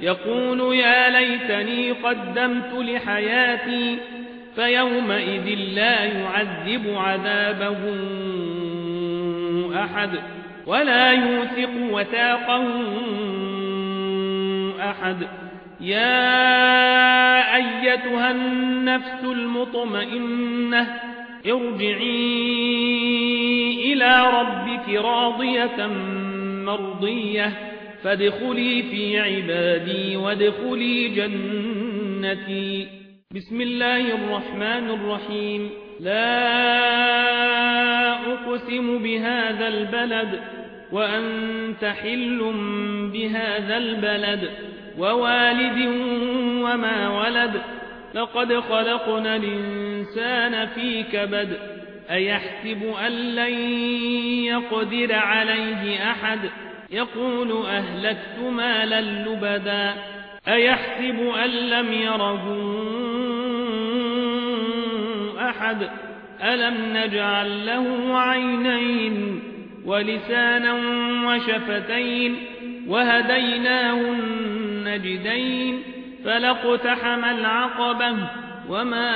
يقول يا ليتني قدمت لحياتي فيومئذ لا يعذب عذابه أحد ولا يوثق وثاقه أحد. يا أيتها النفس المطمئنة ارجعي إلى ربك راضية مرضية فادخلي في عبادي وادخلي جنتي. بسم الله الرحمن الرحيم. لا أقسم بهذا البلد وأنت حل بهذا البلد ووالد وما ولد لقد خلقنا الإنسان في كبد أيحسب أن لن يقدر عليه أحد يقول أهلكت مالا لبدا أيحسب أن لم يره أحد ألم نجعل له عينين ولسانا وشفتين وهديناه النجدين فلاقتحم العقبة وما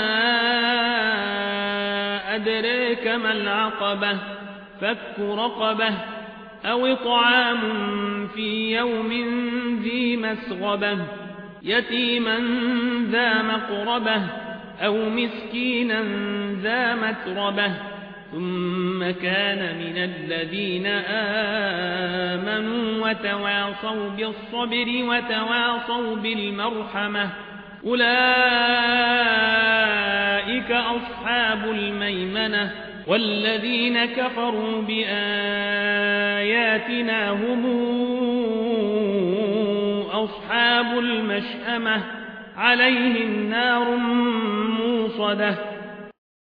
أدريك ما العقبة فك رقبة أو إطعام في يوم ذي مسغبة يتيما ذا مقربة أو مسكينا ذا متربة ثم كان من الذين آمنوا وتواصوا بالصبر وتواصوا بالمرحمة أولئك أصحاب الميمنة والذين كفروا بآياتنا هم أصحاب المشأمة عليهم نار موصدة